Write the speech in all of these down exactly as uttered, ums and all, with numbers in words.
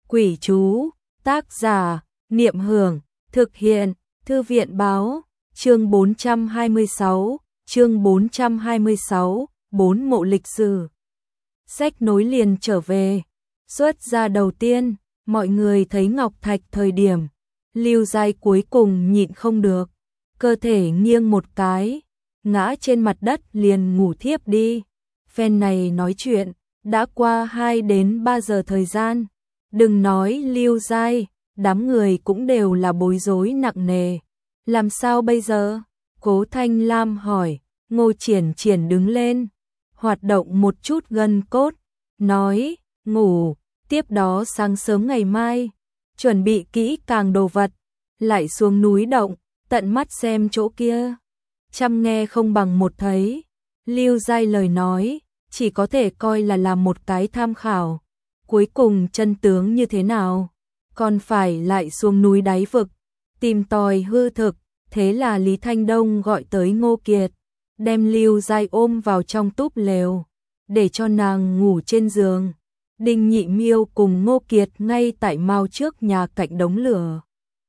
Quỷ chú, tác giả, Niệm Hưởng, thực hiện, Thư viện báo, chương bốn trăm hai mươi sáu, chương bốn trăm hai mươi sáu, bốn mộ lịch sử. Sách nối liền trở về, xuất ra đầu tiên, mọi người thấy Ngọc Thạch thời điểm, Lưu Giai cuối cùng nhịn không được, cơ thể nghiêng một cái, ngã trên mặt đất liền ngủ thiếp đi. Phen này nói chuyện, đã qua hai đến ba giờ thời gian, đừng nói Lưu Giai, đám người cũng đều là bối rối nặng nề. Làm sao bây giờ? Cố Thanh Lam hỏi. Ngô Triển Triển đứng lên, hoạt động một chút gân cốt, nói, ngủ, tiếp đó sáng sớm ngày mai, chuẩn bị kỹ càng đồ vật, lại xuống núi động, tận mắt xem chỗ kia. Chăm nghe không bằng một thấy, Lưu Giai lời nói, chỉ có thể coi là làm một cái tham khảo. Cuối cùng chân tướng như thế nào, còn phải lại xuống núi đáy vực, tìm tòi hư thực. Thế là Lý Thanh Đông gọi tới Ngô Kiệt, đem Lưu Giai ôm vào trong túp lều, để cho nàng ngủ trên giường. Đinh Nhị Miêu cùng Ngô Kiệt ngay tại mao trước nhà cạnh đống lửa,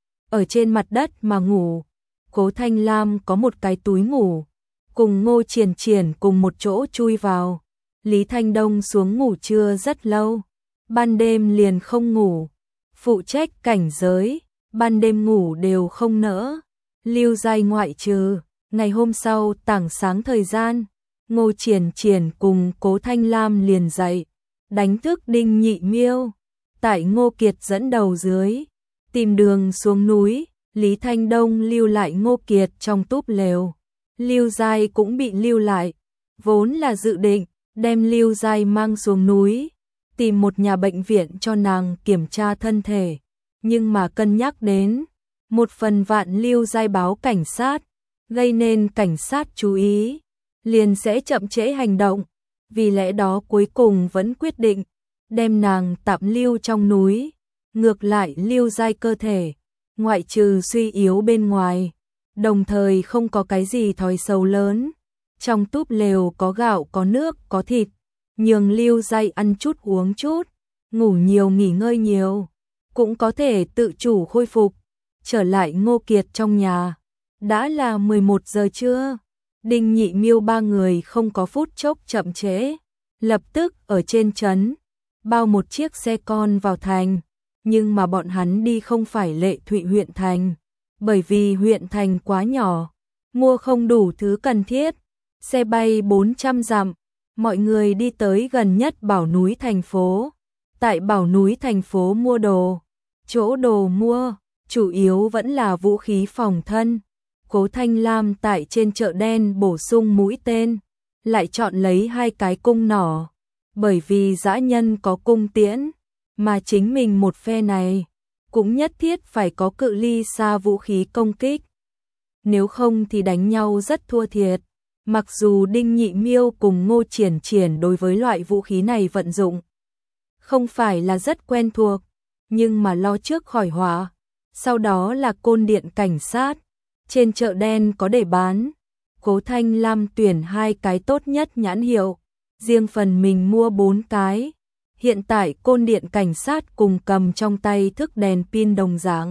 ở trên mặt đất mà ngủ. Cố Thanh Lam có một cái túi ngủ, cùng Ngô Triển Triển cùng một chỗ chui vào. Lý Thanh Đông xuống ngủ trưa rất lâu, ban đêm liền không ngủ, phụ trách cảnh giới, ban đêm ngủ đều không nỡ. Lưu Giai ngoại trừ, ngày hôm sau tảng sáng thời gian, Ngô Triển Triển cùng Cố Thanh Lam liền dậy, đánh thức Đinh Nhị Miêu. Tại Ngô Kiệt dẫn đầu dưới, tìm đường xuống núi, Lý Thanh Đông lưu lại Ngô Kiệt trong túp lều. Lưu Giai cũng bị lưu lại, vốn là dự định đem Lưu Giai mang xuống núi, tìm một nhà bệnh viện cho nàng kiểm tra thân thể, nhưng mà cân nhắc đến một phần vạn Lưu Giai báo cảnh sát, gây nên cảnh sát chú ý, liền sẽ chậm trễ hành động. Vì lẽ đó cuối cùng vẫn quyết định đem nàng tạm lưu trong núi. Ngược lại Lưu Giai cơ thể, ngoại trừ suy yếu bên ngoài, đồng thời không có cái gì thói xấu lớn. Trong túp lều có gạo, có nước, có thịt, nhường Lưu Giai ăn chút uống chút, ngủ nhiều nghỉ ngơi nhiều, cũng có thể tự chủ khôi phục. Trở lại Ngô Kiệt trong nhà, đã là mười một giờ trưa. Đinh Nhị Miêu ba người không có phút chốc chậm trễ, lập tức ở trên trấn bao một chiếc xe con vào thành. Nhưng mà bọn hắn đi không phải Lệ Thụy huyện thành, bởi vì huyện thành quá nhỏ, mua không đủ thứ cần thiết. Xe bay bốn trăm dặm, mọi người đi tới gần nhất Bảo Núi thành phố. Tại Bảo Núi thành phố mua đồ, chỗ đồ mua chủ yếu vẫn là vũ khí phòng thân. Cố Thanh Lam tại trên chợ đen bổ sung mũi tên, lại chọn lấy hai cái cung nỏ, bởi vì dã nhân có cung tiễn, mà chính mình một phe này cũng nhất thiết phải có cự ly xa vũ khí công kích. Nếu không thì đánh nhau rất thua thiệt. Mặc dù Đinh Nhị Miêu cùng Ngô Triển Triển đối với loại vũ khí này vận dụng không phải là rất quen thuộc, nhưng mà lo trước khỏi họa, sau đó là côn điện cảnh sát, trên chợ đen có để bán. Cố Thanh Lam tuyển hai cái tốt nhất nhãn hiệu, riêng phần mình mua bốn cái. Hiện tại côn điện cảnh sát cùng cầm trong tay thức đèn pin đồng dạng,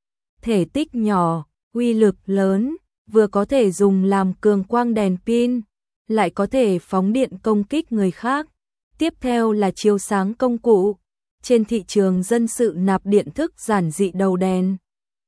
thể tích nhỏ, uy lực lớn, vừa có thể dùng làm cường quang đèn pin, lại có thể phóng điện công kích người khác. Tiếp theo là chiếu sáng công cụ, trên thị trường dân sự nạp điện thức giản dị đầu đèn,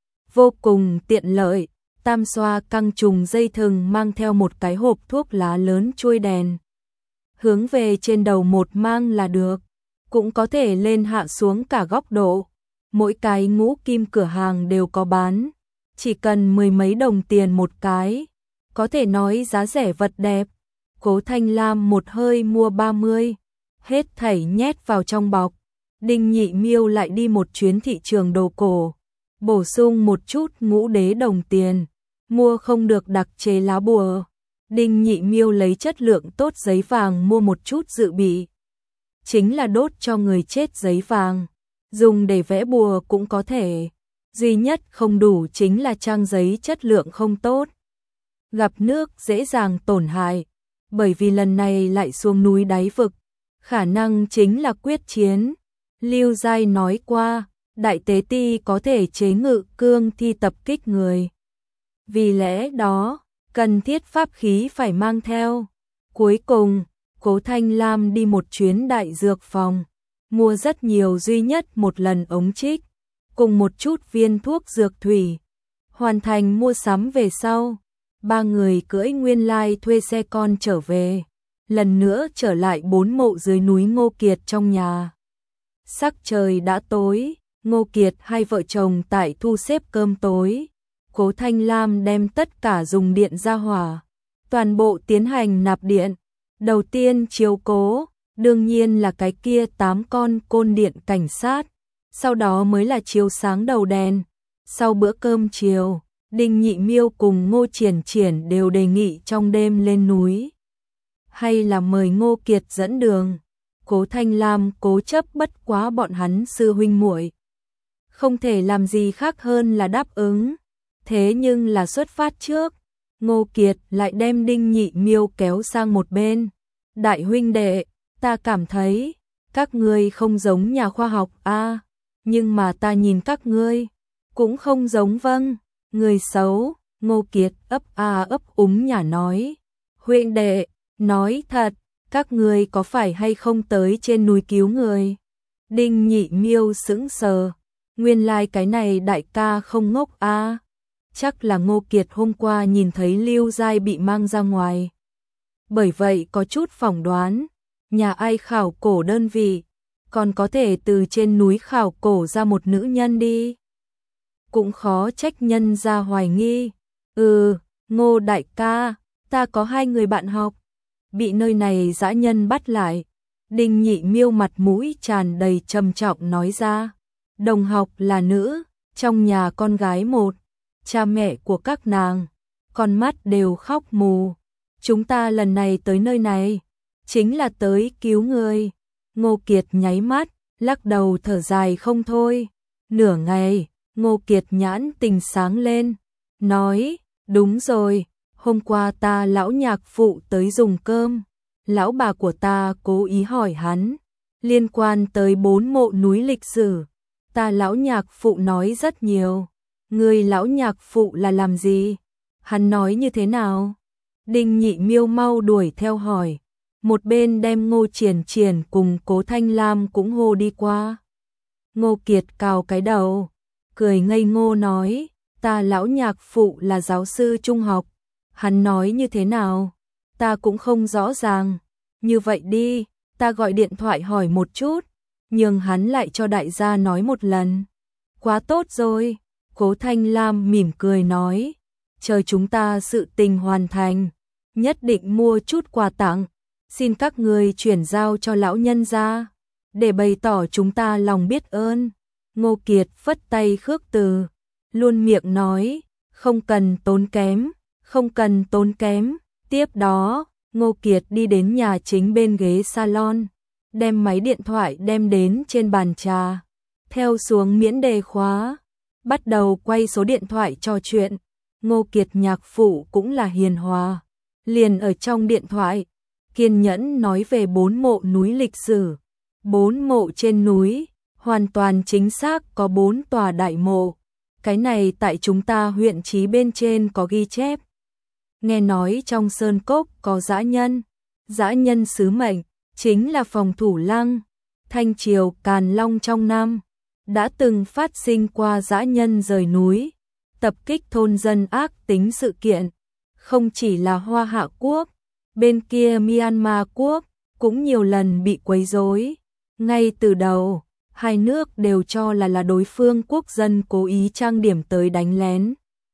vô cùng tiện lợi. Tam xoa căng trùng dây thừng mang theo một cái hộp thuốc lá lớn chuôi đèn, hướng về trên đầu một mang là được, cũng có thể lên hạ xuống cả góc độ. Mỗi cái ngũ kim cửa hàng đều có bán, chỉ cần mười mấy đồng tiền một cái, có thể nói giá rẻ vật đẹp. Cố Thanh Lam một hơi mua ba mươi, hết thảy nhét vào trong bọc. Đinh Nhị Miêu lại đi một chuyến thị trường đồ cổ, bổ sung một chút ngũ đế đồng tiền, mua không được đặc chế lá bùa. Đinh Nhị Miêu lấy chất lượng tốt giấy vàng mua một chút dự bị, chính là đốt cho người chết giấy vàng, dùng để vẽ bùa cũng có thể. Duy nhất không đủ chính là trang giấy chất lượng không tốt, gặp nước dễ dàng tổn hại, bởi vì lần này lại xuống núi đáy vực, khả năng chính là quyết chiến. Lưu Giai nói qua, đại tế ti có thể chế ngự cương thi tập kích người. Vì lẽ đó, cần thiết pháp khí phải mang theo. Cuối cùng, Cố Thanh Lam đi một chuyến đại dược phòng, mua rất nhiều duy nhất một lần ống trích, cùng một chút viên thuốc dược thủy. Hoàn thành mua sắm về sau, ba người cưỡi nguyên lai thuê xe con trở về, lần nữa trở lại bốn mộ dưới núi Ngô Kiệt trong nhà. Sắc trời đã tối, Ngô Kiệt hai vợ chồng tại thu xếp cơm tối. Cố Thanh Lam đem tất cả dùng điện ra hỏa, toàn bộ tiến hành nạp điện. Đầu tiên chiếu cố, đương nhiên là cái kia tám con côn điện cảnh sát, sau đó mới là chiếu sáng đầu đèn. Sau bữa cơm chiều, Đinh Nhị Miêu cùng Ngô Triển Triển đều đề nghị trong đêm lên núi, hay là mời Ngô Kiệt dẫn đường. Cố Thanh Lam cố chấp bất quá bọn hắn sư huynh muội, không thể làm gì khác hơn là đáp ứng. Thế nhưng là xuất phát trước, Ngô Kiệt lại đem Đinh Nhị Miêu kéo sang một bên. Đại huynh đệ, ta cảm thấy các ngươi không giống nhà khoa học a, à, nhưng mà ta nhìn các ngươi cũng không giống. Vâng, người xấu. Ngô Kiệt ấp a ấp úng nhả nói. Huynh đệ, nói thật, các ngươi có phải hay không tới trên núi cứu người? Đinh Nhị Miêu sững sờ, nguyên lai like cái này đại ca không ngốc a. À. Chắc là Ngô Kiệt hôm qua nhìn thấy Lưu Giai bị mang ra ngoài, bởi vậy có chút phỏng đoán, nhà ai khảo cổ đơn vị, còn có thể từ trên núi khảo cổ ra một nữ nhân đi. Cũng khó trách nhân ra hoài nghi. Ừ, Ngô đại ca, ta có hai người bạn học, bị nơi này dã nhân bắt lại. Đinh Nhị Miêu mặt mũi tràn đầy trầm trọng nói ra. Đồng học là nữ, trong nhà con gái một, cha mẹ của các nàng, con mắt đều khóc mù. Chúng ta lần này tới nơi này, chính là tới cứu người. Ngô Kiệt nháy mắt, lắc đầu thở dài không thôi. Nửa ngày, Ngô Kiệt nhãn tình sáng lên, nói, đúng rồi, hôm qua ta lão nhạc phụ tới dùng cơm, lão bà của ta cố ý hỏi hắn, liên quan tới bốn mộ núi lịch sử, ta lão nhạc phụ nói rất nhiều. Người lão nhạc phụ là làm gì? Hắn nói như thế nào? Đinh Nhị Miêu mau đuổi theo hỏi, một bên đem Ngô Triển Triển cùng Cố Thanh Lam cũng hô đi qua. Ngô Kiệt cào cái đầu, cười ngây ngô nói, ta lão nhạc phụ là giáo sư trung học. Hắn nói như thế nào? Ta cũng không rõ ràng. Như vậy đi, ta gọi điện thoại hỏi một chút, nhưng hắn lại cho đại gia nói một lần. Quá tốt rồi. Cố Thanh Lam mỉm cười nói, chờ chúng ta sự tình hoàn thành, nhất định mua chút quà tặng, xin các người chuyển giao cho lão nhân gia, để bày tỏ chúng ta lòng biết ơn. Ngô Kiệt phất tay khước từ, luôn miệng nói, không cần tốn kém, không cần tốn kém. Tiếp đó, Ngô Kiệt đi đến nhà chính bên ghế salon, đem máy điện thoại đem đến trên bàn trà, theo xuống miễn đề khóa, bắt đầu quay số điện thoại trò chuyện. Ngô Kiệt nhạc phụ cũng là hiền hòa, liền ở trong điện thoại, kiên nhẫn nói về bốn mộ núi lịch sử. Bốn mộ trên núi, hoàn toàn chính xác có bốn tòa đại mộ. Cái này tại chúng ta huyện Chí bên trên có ghi chép. Nghe nói trong sơn cốc có dã nhân, dã nhân sứ mệnh, chính là phòng thủ lăng, Thanh Triều Càn Long trong năm, đã từng phát sinh qua dã nhân rời núi, tập kích thôn dân ác tính sự kiện. Không chỉ là Hoa Hạ Quốc, bên kia Myanmar Quốc cũng nhiều lần bị quấy rối. Ngay từ đầu, hai nước đều cho là là đối phương quốc dân cố ý trang điểm tới đánh lén,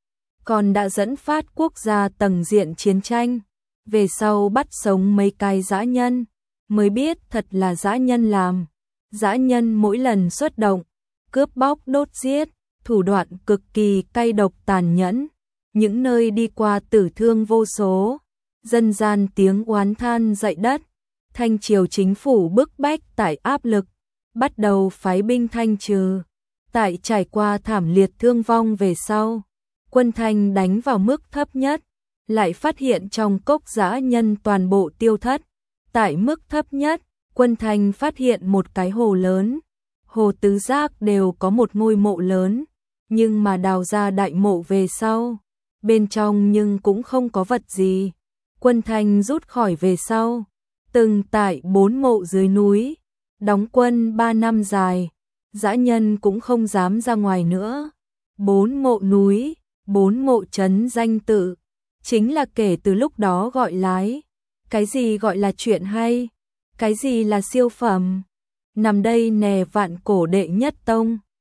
còn đã dẫn phát quốc gia tầng diện chiến tranh. Về sau bắt sống mấy cái dã nhân, mới biết thật là dã nhân làm. Dã nhân mỗi lần xuất động, cướp bóc đốt giết, thủ đoạn cực kỳ cay độc tàn nhẫn, những nơi đi qua tử thương vô số, dân gian tiếng oán than dậy đất. Thanh Triều chính phủ bức bách tại áp lực, bắt đầu phái binh thanh trừ. Tại trải qua thảm liệt thương vong về sau, quân Thanh đánh vào mức thấp nhất, lại phát hiện trong cốc dã nhân toàn bộ tiêu thất. Tại mức thấp nhất, quân Thanh phát hiện một cái hồ lớn, Hồ Tứ Giác đều có một ngôi mộ lớn, nhưng mà đào ra đại mộ về sau, bên trong nhưng cũng không có vật gì. Quân Thanh rút khỏi về sau, từng tại bốn mộ dưới núi, đóng quân ba năm dài, dã nhân cũng không dám ra ngoài nữa. Bốn mộ núi, bốn mộ trấn danh tự, chính là kể từ lúc đó gọi lái. Cái gì gọi là chuyện hay? Cái gì là siêu phẩm? Nằm đây nè vạn cổ đệ nhất tông.